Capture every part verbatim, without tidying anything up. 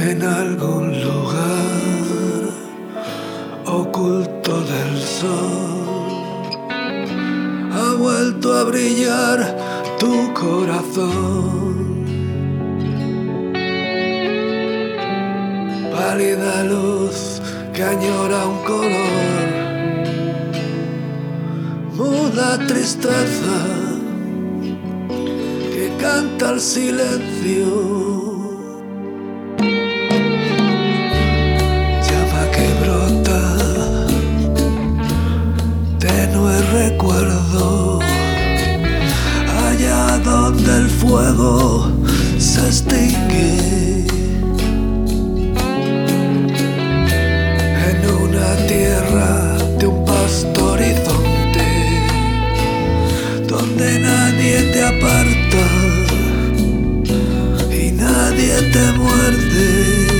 En algún lugar oculto del sol ha vuelto a brillar tu corazón. Pálida luz que añora un color, muda tristeza que canta el silencio. Tenue recuerdo, allá donde el fuego se extingue, en una tierra de un vasto horizonte, donde nadie te aparta y nadie te muerde.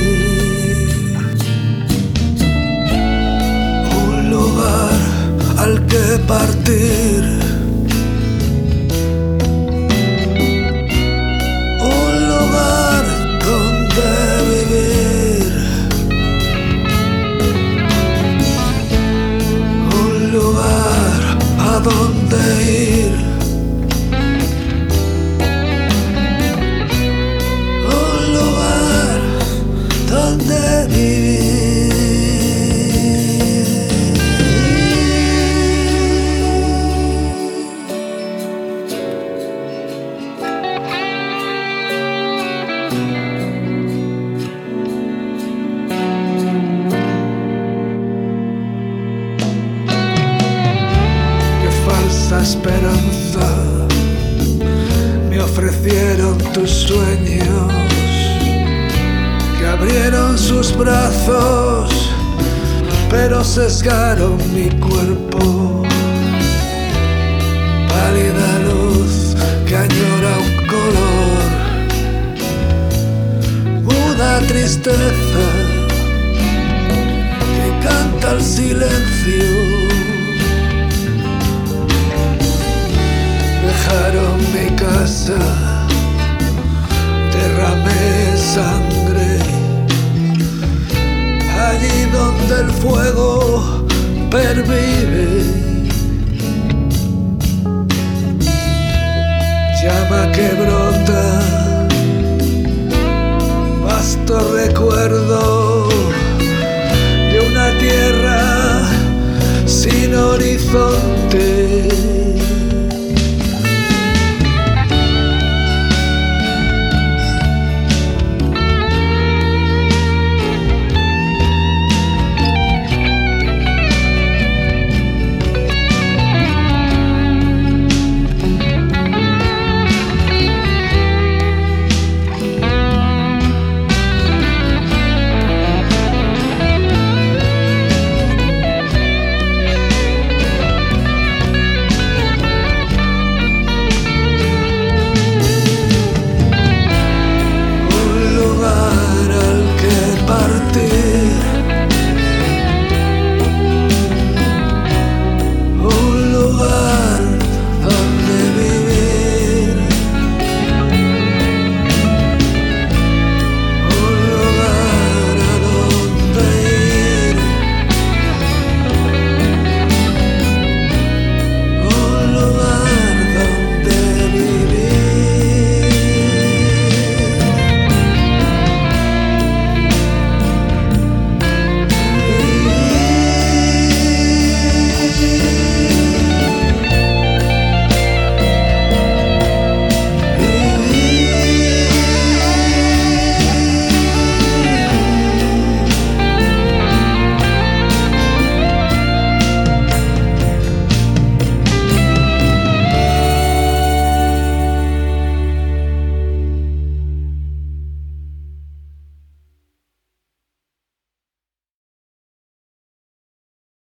Un lugar al que partir, un lugar donde vivir, un lugar a donde ir, un lugar donde vivir. Esa esperanza me ofrecieron tus sueños, que abrieron sus brazos, pero sesgaron mi cuerpo. Pálida luz que añora un color, muda tristeza que canta el silencio. Dejaron mi casa, derramé sangre, allí donde el fuego pervive. Llama que brota